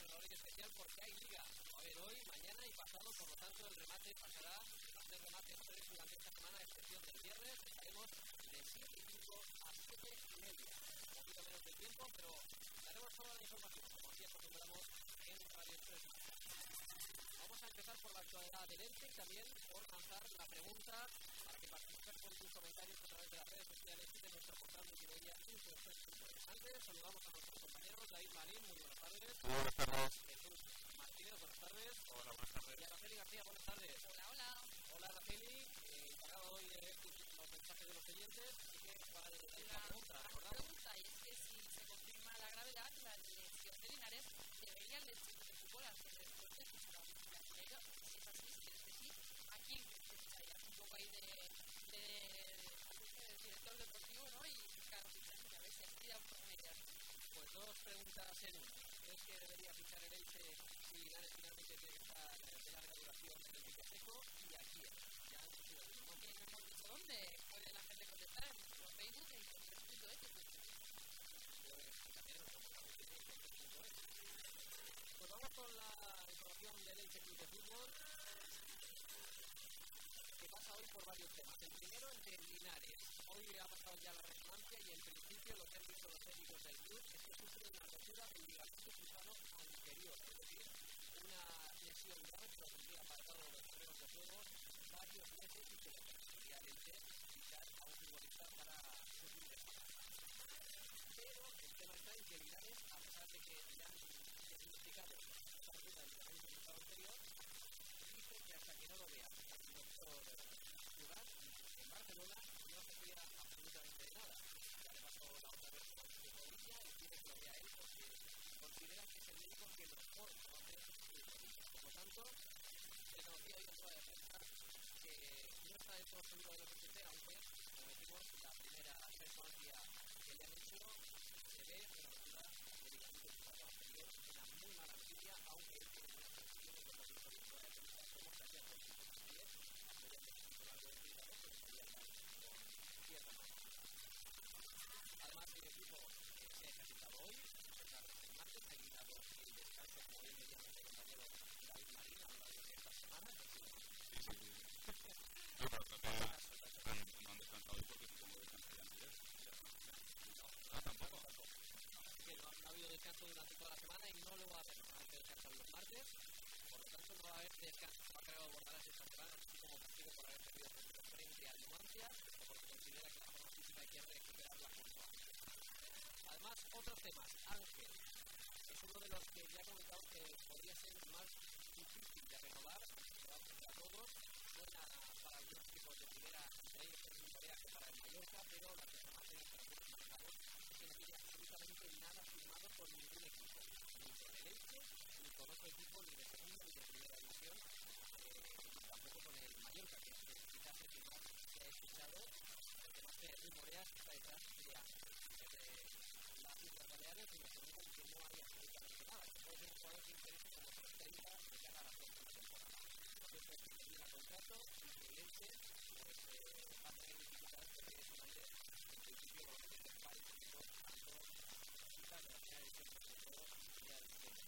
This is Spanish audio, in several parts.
hoy especial porque hay liga. Va a haber hoy, mañana y pasado, por lo tanto el remate pasará a ser remate durante esta semana, a excepción del viernes. Estaremos de 7:05 a 7:30. Un poquito menos de tiempo, pero daremos toda la información, como aquí acostumbramos en Radio 3. Vamos a empezar por la actualidad del Elche y también por lanzar la pregunta para que participes con tus comentarios a través de las redes sociales y de nuestro portal multimedia Info3.es. Antes saludamos a nuestros compañeros David Marín, muy buenas tardes. Muy buenas tardes. Jesús Martínez, buenas tardes. Hola, buenas tardes. Y Araceli García, buenas tardes. Hola, hola. Hola Araceli, encargado hoy de leer los mensajes de los oyentes, así que para la pregunta. La pregunta es que si se confirma la gravedad, la dirección de Linares debería el Instituto de Fútbol hacer después de fichar a un brasileño. Si es así, si es que sí, aquí hay un poco ahí de director deportivo, ¿no? Y claro, fichaje, a ver si aquí da un poco de ideas. Pues dos preguntas en una. ¿Crees que debería fichar el Elche si Linares finalmente tiene que estar de larga duración en el Pique Seco? ¿Y a quién? Ya hemos decidido el nombre. No hemos dicho dónde puede la gente contestar en nuestro Facebook e Info3.es. Pues vamos con la información del Elche Club de Fútbol, que pasa hoy por varios temas. El primero, el de Linares. Hoy ha pasado ya la resonancia y en principio lo que han dicho los técnicos del club es que sufre una rotura del ligamento cruzado anterior, es decir, una lesión grave que lo tendría apartado de los terrenos de juego varios meses y que le permitiría al Elche fichar a un futbolista para suplir esta baja. Pero el tema está en que Linares, a pesar de que ya han diagnosticado esta rotura del ligamento cruzado anterior, dice que hasta que no lo vea el doctor Ciudad en Barcelona no se fía absolutamente de nada. Ya le pasó la otra vez con el rodilla y quiere que lo vea él porque considera que es el médico que mejor conoce el rodilla. Por lo tanto, reconocía hoy en rueda de prensa que no está del todo seguro de lo que sucede, aunque, como decimos, la primera resonancia que le han hecho se ve una rotura de ligamento cruzado anterior, una muy mala noticia, aunque él tiene unas sensaciones de movimiento de rueda de prensa como se hacía con sus pies, mediante un algo de cuidado, pero sería con cierta norma. Además, el equipo se ha ejercitado hoy, a pesar de el martes, ha evitado el descanso, como bien decía nuestro compañero David Marín, a lo largo de esta semana. No han descansado hoy porque supongo que descansarían ayer. No, tampoco. Así que no ha habido descanso durante toda la semana y no lo va a haber. Normalmente descansan los martes, por lo tanto no va a haber descanso. Va a cargar Bordalás esta semana, así como castigo por haber perdido frente al Numancia o porque considera que la forma física hay que recuperarla junto a él. Además, otros temas. Ángel es uno de los que ya he comentado que podría ser más difícil de renovar, se va a ofrecer a todos. Suena para algunos equipos de primera y es un viaje para el Mallorca, pero las informaciones para los mercados es que no tiene absolutamente nada firmado por ningún equipo, ni con el Elche, ni con otro equipo, ni de segunda ni de primera división, tampoco con el Mallorca, que quizás el que más se ha escuchado, el que más se rumorea está detrás de Ángel. Las Islas Baleares y nos preguntan que no hay absolutamente nada, que puede ser un jugador que interese como 30 de cara a la próxima temporada. Entonces, si termina el contrato y que el Elche pues, va a tener dificultades porque es un hombre en principio con los que se para el equipo tanto quizás de la primera división como de la división.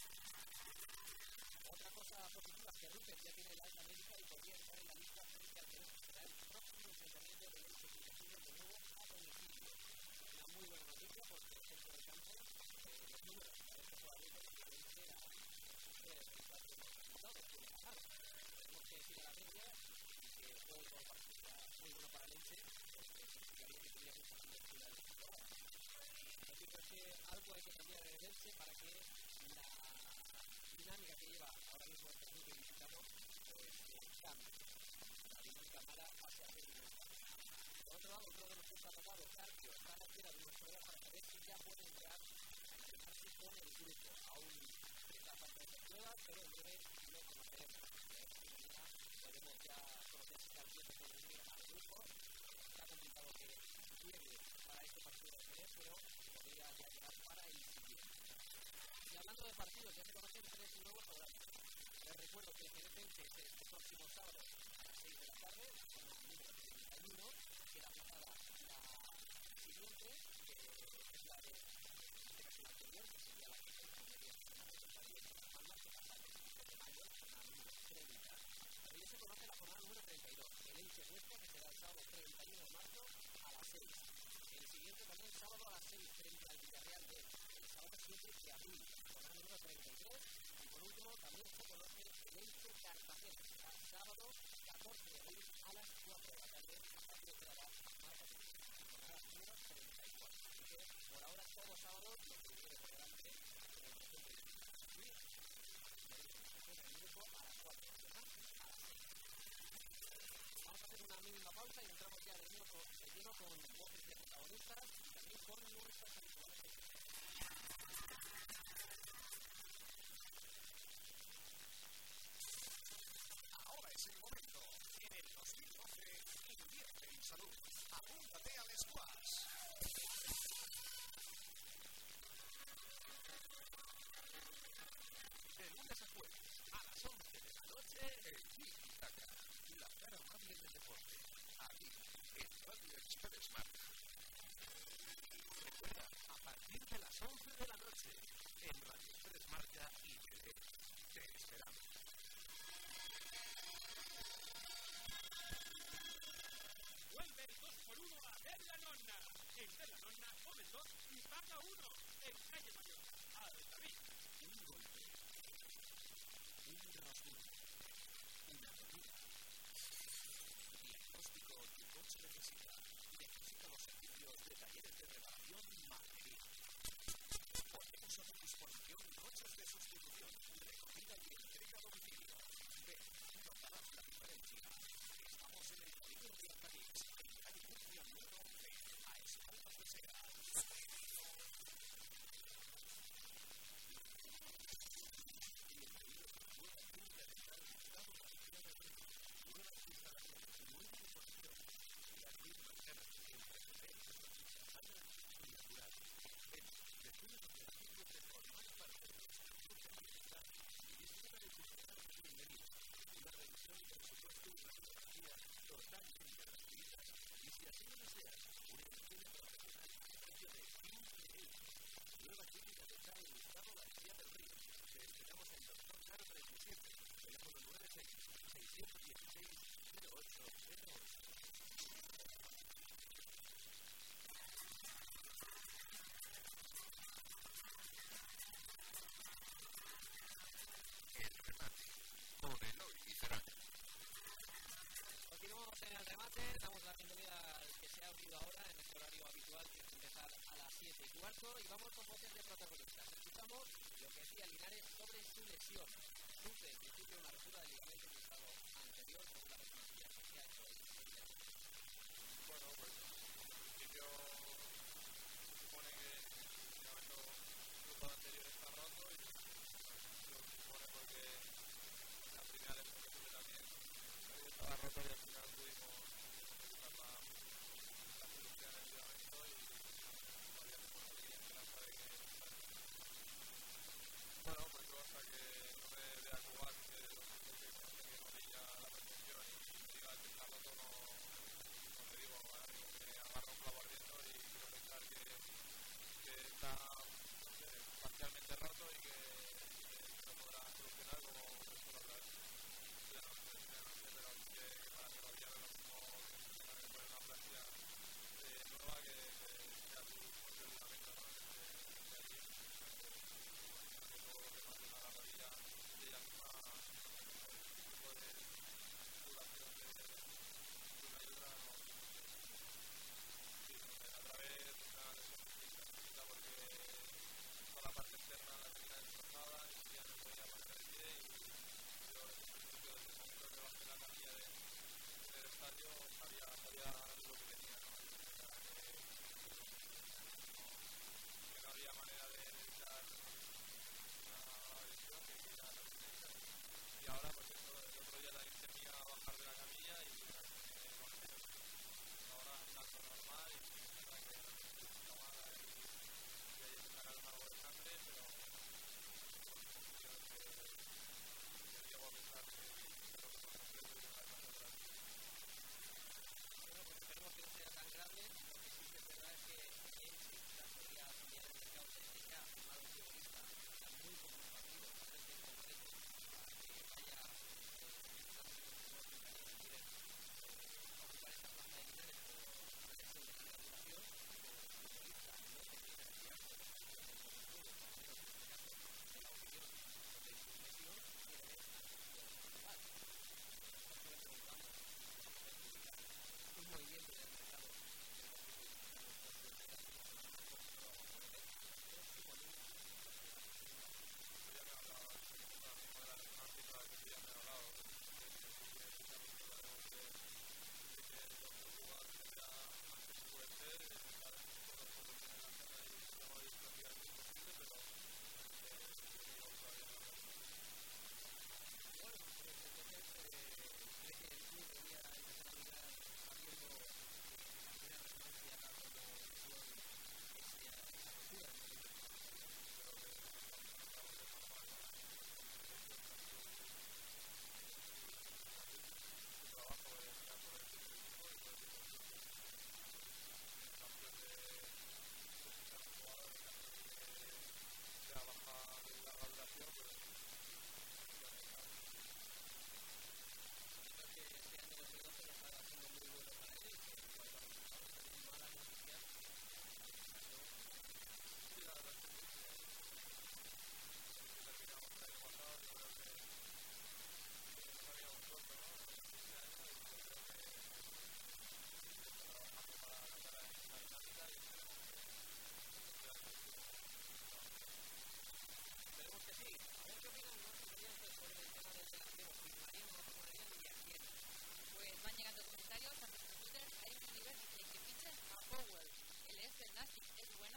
Otra cosa positiva es que Rupert ya tiene la alta médica y podría entrar en la lista frente al Perú. Será el próximo enfrentamiento del Elche de nuevo a domicilio. Una muy buena noticia porque el centro del campo, los números de este jugador que el Elche ha resultado los resultados que le ganaron. Tenemos que decir a la media y que juego todo partido muy bueno para el Elche porque significaría que tenía muchas posibilidades de temporada. Lo cierto es que algo hay que cambiar en el Elche para que la dinámica que lleva ahora mismo este club mexicano pues cambie. La dinámica mala hacia el dinámica. Por otro lado, otro de los que está tocado, Carpio, está a la espera de nuestra hora para saber si ya puede entrar a entrenarse con el grupo. Aún está falta de prueba, pero en breve lo conoceremos. Mañana podemos ya conocer si Carpio se puede unir al grupo. Está complicado que llegue para este partido de Jerez, pero podría ya llegar para el siguiente. Y hablando de partidos, ya se conocen 3 nuevos horarios. Les recuerdo que el Jerez es el próximo sábado a las 6 de la tarde, con el número 31, que la pasada la siguiente, que es la de la anterior, que sería la que correspondería a la semana, que estaría Valladolid, jornada número 33. Y por último, también se conoce el Elche Cartagena. Será sábado 14 de abril a las 4 de la tarde. A partir de la jornada número 34. Así que por ahora todos sábados lo que viene por delante en el presente el grupo a las 4 de la tarde. Vamos a hacer una mínima pausa y entramos ya de lleno con voces de protagonistas y también con nuestras habituales. Ahora es el momento. En el 2012 invierte en salud. Apúntate al squash. De lunes a jueves, a las 11 de la noche, el Tiki-Taka, la cara amable del deporte. Aquí, en Radio Express Marca. Recuerda, a partir de las 11 de la noche, en Radio Express Marca y TV. Te esperamos. Vuelve el 2x1 a De la Nonna. En De la Nonna, come 2 y paga 1. En Calle Mayor, Altavix. Un golpe, un rasguño, una herida. Diagnóstico que coche necesita los servicios de talleres de reparación Madrid. Ponemos a tu disposición coches de sustitución, recogida y entrega a domicilio. Ven, notarás la diferencia. Estamos en el polígono de Altavix, en calle Murcia número 11, a espaldas de Segas. Nueva clínica dental en Gustavo García del Río. Te esperamos en Doctor Caro 37, teléfono 96-616-0808. El remate, con Eloy Lizarán. Continuamos en el remate, damos la bienvenida al que se ha unido ahora en nuestro horario habitual, que es empezar a las 7:15, y vamos con voces de protagonistas. Escuchamos lo que decía Linares sobre su lesión. Sufre en principio una rotura del ligamento cruzado anterior por la resonancia que se ha hecho hoy. Bueno, pues en principio supone que el ligamento cruzado anterior está roto y lo supone porque la primera lesión que tuve también estaba roto y al final pudimos buscar la solución del ligamento y todavía tengo una pequeña esperanza de que bueno, pues yo hasta que no me vea jugar y que los que me rodilla la percepción y me diga que está roto, no te digo, ahora mismo me agarra un clavo ardiendo y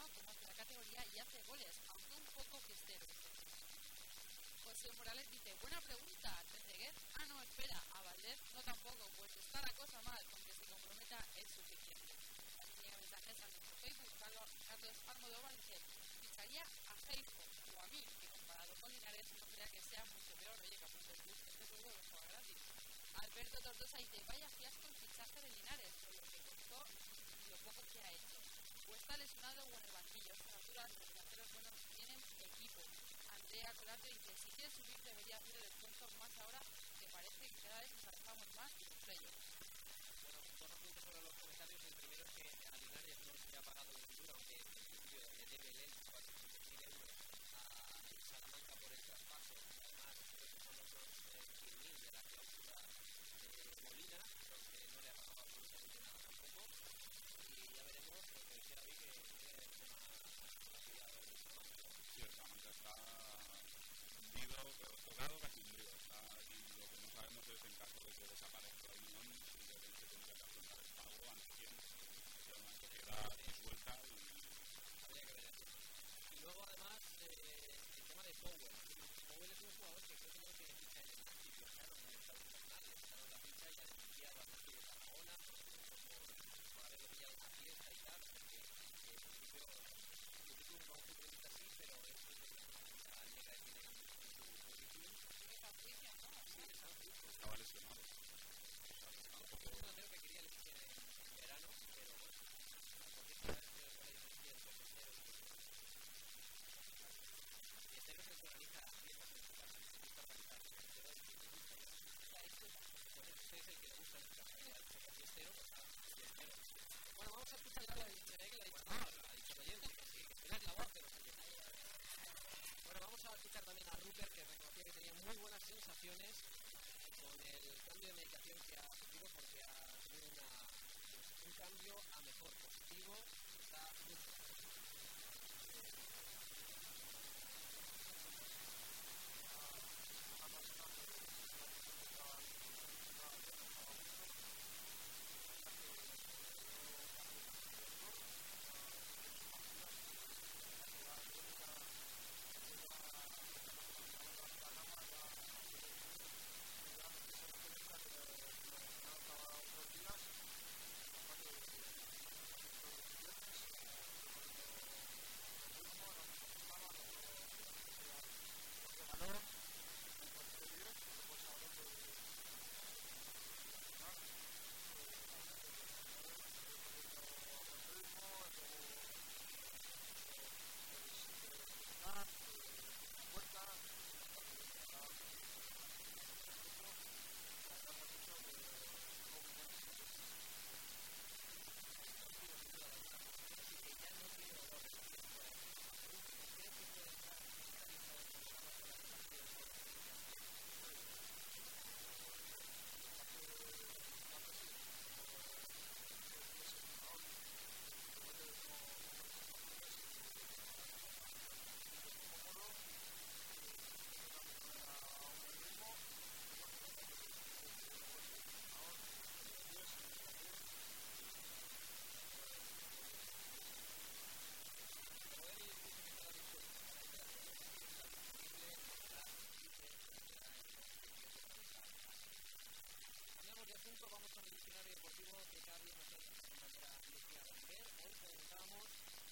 bueno, conoce la categoría y hace goles, aunque un poco fiestero. José Morales dice, buena pregunta, ¿Trezeguet? Ah, no, espera, a Valdés no tampoco, pues está la cosa mal, con que se comprometa es suficiente. También llega mensajes a nuestro Facebook. Carlos Almodóvar dice, ficharía a Seijo o a mí, que comparado con Linares no crea que sea mucho peor. Oye, que apunte el bus, que este juego no estaba gratis. Alberto Tortosa dice, vaya fiasco el fichaje de Linares, con lo que costó y lo poco que ha hecho. O está lesionado o en el banquillo. A estas alturas los delanteros buenos tienen equipo. Andrea Colarte dice, si quieres subir debería hacer el esfuerzo más ahora, que parece que cada vez nos alejamos más de los sellos. Bueno, dos apuntes sobre los comentarios. El primero es que a Linares no se le ha pagado el futuro, aunque en principio le debe el ELCH 400.000 euros a Salamanca por el traspaso. Además, creo que son otros 100.000 de la cláusula de Molina, porque no le ha pagado absolutamente nada tampoco. Y ya veremos lo que decía David, que tiene el tema afiliado del Salamanca. Sí, el Salamanca está hundido, tocado casi hundido. Y lo que no sabemos es en caso de que desaparezca la Unión, si se tendría que afrontar el pago ante quién. Es una sociedad disuelta y habría que ver eso. Y luego además el tema de Powell. Powell es un jugador que creo que no tiene ficha en el Nápoles, viajaron en el estado invernal, le sacaron la ficha y ha denunciado al Nápoles de Tarragona por haberlo pillado en una fiesta y tal, porque en principio no es un futbolista así, pero es una ficha negra que tiene en su currículum. Es San Cristian, ¿no? Sí, es San Cristian. estaba lesionado. Es un delantero que quería elegir en verano, pero bueno, porque sabes que es la diferencia entre Cestero y Cestero es el que organiza las fiestas en su casa, le gusta organizar. Cestero es el que le gusta ir a su casa. Pues usted es el que le gusta ir a su casa. Como Cestero, pues nada, Cestero. Bueno, vamos a escuchar ya lo de Interé, que lo ha dicho, lo ha dicho el oyente, que sí, que es la voz de los oyentes. Bueno, vamos a escuchar también a Rupert, que reconocía que tenía muy buenas sensaciones con el cambio de medicación que ha sufrido, porque ha tenido un cambio a mejor, positivo, está muy vamos con el diccionario deportivo que cada día nos trae nuestra compañera Lucía Rangel. Hoy preguntamos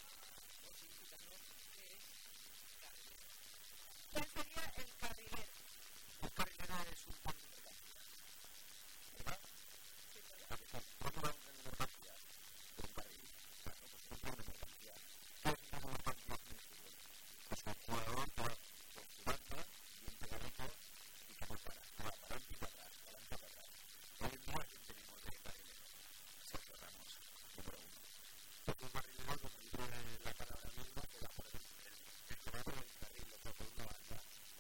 a los invitados qué es carrilero. ¿Cuál sería el carrilero? El carrilero es un cambio de mercancía, ¿verdad? Sí, ¿Cómo va un mercancía? De un carril. Claro, pues es un cambio de mercancía. ¿Qué es una mercancía en el fútbol? Pues un jugador que va con su banda bien pegadito y que no para. Va para adelante y para atrás, para adelante y para atrás. Hoy en día, ¿quién tenemos de carrilero? Sergio Ramos, número 1. Porque un carrilero, como dice la palabra misma, que va por el que va por el carril, lo que va por una banda,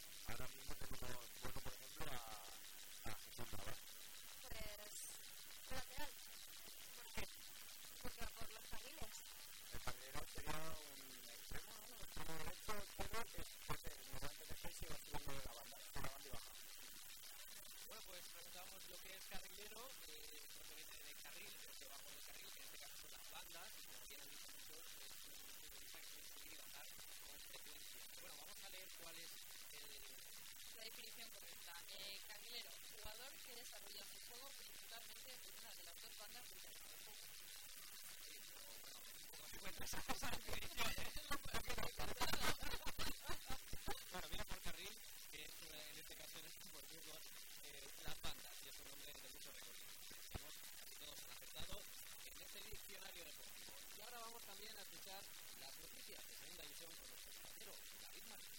Elección correcta. Carrilero, jugador que desarrolla su juego principalmente en una de las dos bandas del terreno de juego. Bueno, mira por carril, que es en este caso en este fútbol, las bandas, y es un nombre de mucho recorrido. Vamos, casi todos han aceptado en este diccionario deportivo. Y ahora vamos también a escuchar las noticias de segunda división con nuestro compañero David Martín.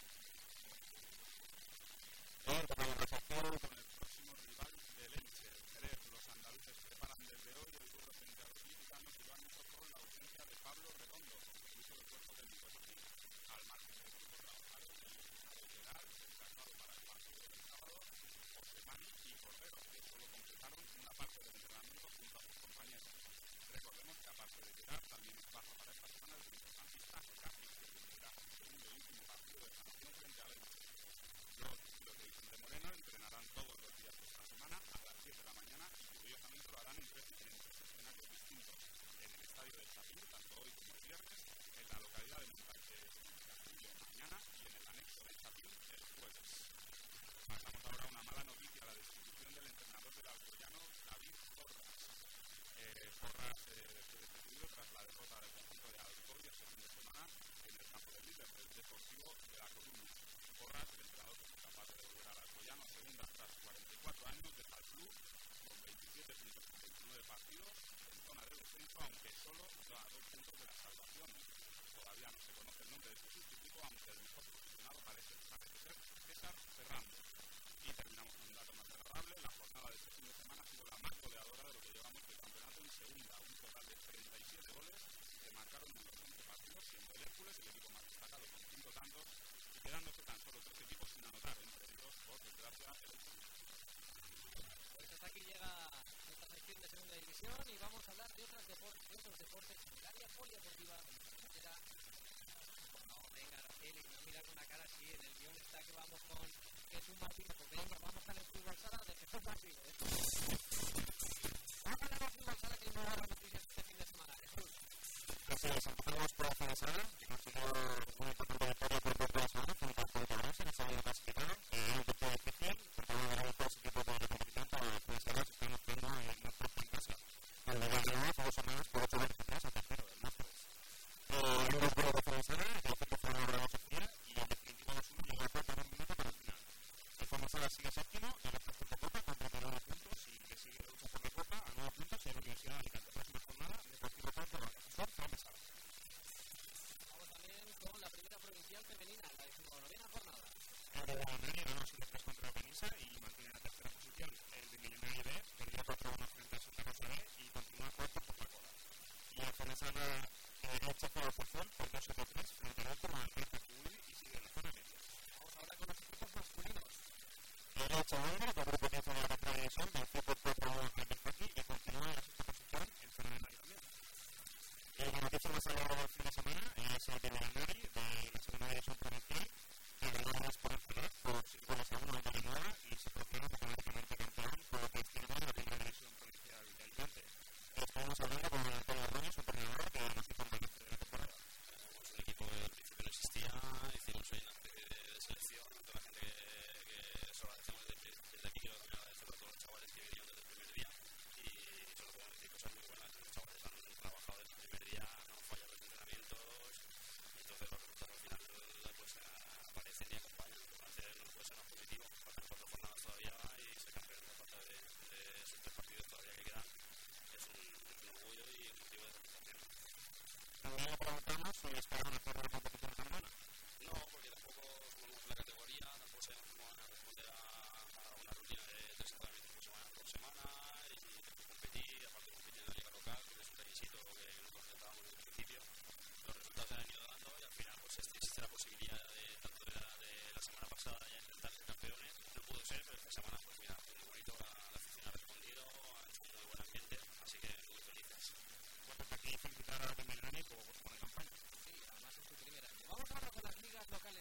Empezamos la sección con el próximo rival del Elche, el Jerez. Los andaluces preparan desde hoy el duelo frente a los ilicitanos y lo han hecho con la ausencia de Pablo Redondo, incluso del cuerpo técnico. Eso sí, al margen del equipo trabajaron en el general, desplazado para el partido del sábado, Osemani y Cordero, que solo completaron una parte del entrenamiento junto a sus compañeros. Recordemos que aparte de Gerard, también es baja para esta semana el centrocampista Casi, que tendrá su segundo y último partido de sanción frente al Elche. Los de Vicente Moreno entrenarán todos los días de esta semana a las 10 de la mañana y curiosamente lo harán en tres escenarios distintos. En el estadio del Chapín, tanto hoy como el viernes, en la localidad de Montaña mañana y en el anexo del Chapín el jueves. Pasamos ahora a una mala noticia, la destitución del entrenador del Alcoyano, David Porras. Porras fue destituido tras la derrota del conjunto de Alcoy este fin de semana en el campo de líder del Deportivo de La Coruña. Porras, el entrenador que fue capaz de devolver al Alcoyano a segunda tras 44 años, deja el club con 27 puntos en 29 partidos en zona de descenso, aunque solo da 2 puntos de la salvación. Todavía no se conoce el nombre de su sustituto, aunque el mejor posicionado parece ser César Ferrando. Y terminamos con un dato más agradable. La jornada de este fin de semana ha sido la más goleadora de lo que llevamos del campeonato en segunda. Un total de 37 goles que marcaron en los 11 partidos, siendo el Hércules el equipo más destacado con 5 tantos y quedándose tan solo 3 equipos sin anotar, entre ellos, por desgracia, el Hércules. Pues hasta aquí llega nuestra sección de segunda división y vamos a hablar de otros deportes en el área polideportiva. No, venga, Araceli, no mira con una cara así, en el guión está que vamos con Jesús Martínez, pues venga, vamos a la fútbol sala de Jesús Martínez. Vamos a la fútbol sala que nos da las noticias este fin de semana, Jesús. Gracias, empezamos por la fútbol sala, que consiguió una importante victoria por 2-1 frente al Pontevedra en el segundo clasificado. Un partido difícil, porque uno de los dos equipos de la competición, pero la fútbol sala se está mostrando en nuestro en casa. El nivel de nuevo fue 2 semanas por 8-23 al tercero del Nápoles. En los goles de fútbol sala, el equipo fue una gran Sofía y en definitiva 2-1 llegó a faltar un minuto para el final. El fútbol sala sigue séptimo en la puestos de Copa con 39 puntos y le sigue la lucha por la Copa a 9 puntos en la Universidad de Alicante. Próxima jornada, Deportivo Porto, Profesor Framesal. Vamos también con la primera provincial femenina, la 19ª jornada. El de Millenari ganó 7-3 contra la Penisa y mantiene la tercera posición. El de Millenari B perdió 4-1 frente a Santa Rosa B y continúa cuarto por la cola. Y el Fernesana rechazó la posición por 2-7-3 frente al otro al Rey Juli y sigue en la zona media. Vamos ahora con los equipos masculinos. El Elche Hombre, que grupo 10 de la tercera división, venció por 4-1 al Belfaqui y continúa en la sexta posición en zona media también. La noticia más celebrada del fin de semana es el de Millenari de la segunda división provincial, que ganó el Esperanza por 6-1 ante Villanueva y se proclama matemáticamente campeón por 3-0 en la primera división provincial de Alicante. Estamos hablando con Antonio Ordóñez, su entrenador, que nos hizo un balance de la temporada. Un equipo que al principio no existía, hicimos hoy una especie de selección, a toda la gente que se lo agradecemos desde aquí, quiero también agradecer a todos los chavales que vinieron desde el primer día y solo podemos decir cosas muy buenas. Los chavales han trabajado desde el primer día, no han fallado los entrenamientos, entonces los resultados al final pues aparecen y acompañan. Entonces no puede ser más positivo, faltan 4 jornadas todavía y ser campeón a falta de esos 3 partidos todavía que quedan. Es un orgullo y un motivo de realización. También le preguntamos si esperaban hacer una competición semana. No, porque tampoco somos la categoría, tampoco sabemos cómo van a responder a una rutina de 3 entrenamientos por semana y después competir, aparte competir en la liga local, que es un requisito que nosotros intentábamos desde el principio. Los resultados se han ido dando y al final pues existe la posibilidad de tanto de la semana pasada ya intentar ser campeones. No pudo ser, pero esta semana pues mira, muy bonito, la afición ha respondido, ha hecho un muy buen ambiente, así que muy felices. Bueno, aquí felicitar a Millenari por buena campaña. Sí, además es su primer año. Vamos ahora con las ligas locales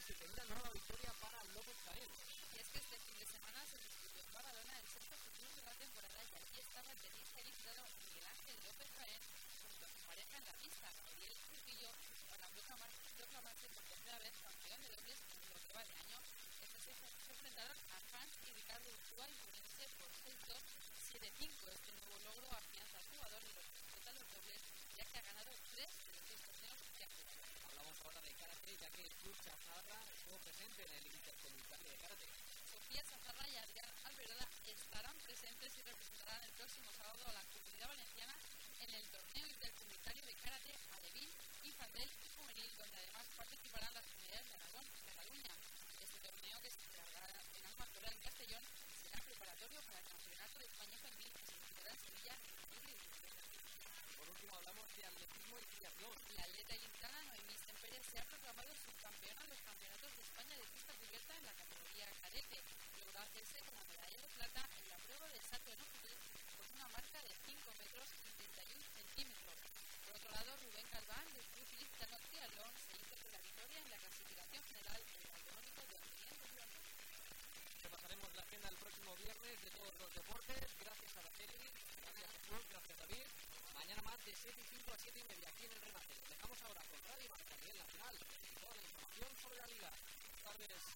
27, una nueva victoria para López Jaén. Y es que este fin de semana se disputó en Badalona el sexto Futur de la temporada y aquí estaba el tenista ilustrado Miguel Ángel López Jaén junto a su pareja en la pista, Gabriel Trujillo, para proclamarse por tercera vez campeón de dobles en lo que va de año. Estos se enfrentaron a Hans y Ricardo Ursúa imponiéndose por 6-2, 7-5. Este nuevo logro afianza al jugador y los disputa los dobles, ya que ha ganado 3 de los 6 torneos que ha jugado. Hablamos ahora de karate, ya que el club Chazarra estuvo presente en el intercomunitario de karate. Sofía Chazarra y Adrián Alberola estarán presentes y representarán el próximo sábado a la Comunidad Valenciana en el torneo intercomunitario de karate alevín, infantil y juvenil, donde además participarán las comunidades de Aragón y Cataluña. Este torneo, que se celebrará en Almanzora, en Castellón, será preparatorio para el Campeonato de España Infantil que se disputará en Sevilla en abril. Por último, hablamos de atletismo y triatlón. La atleta ilicitana Noemí Sempere se ha proclamado subcampeona en los campeonatos de España de pista cubierta en la categoría cadete. Logró hacerse con la medalla de plata en la prueba del salto en longitud con una marca de 5 metros y 31 centímetros. Por otro lado, Rubén Calván del club ilicitano Triatlón se hizo con la victoria en la clasificación general del autonómico de Adrián de Blanco. Repasaremos la agenda el próximo viernes de todos los deportes. Gracias a Araceli, gracias Jesús, gracias David. Mañana más de 7:05 a 7:30 aquí en el Remate. Nos dejamos ahora con Radio Marca a nivel nacional y toda la información sobre la Liga. Buenas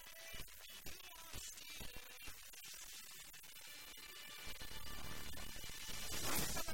tardes.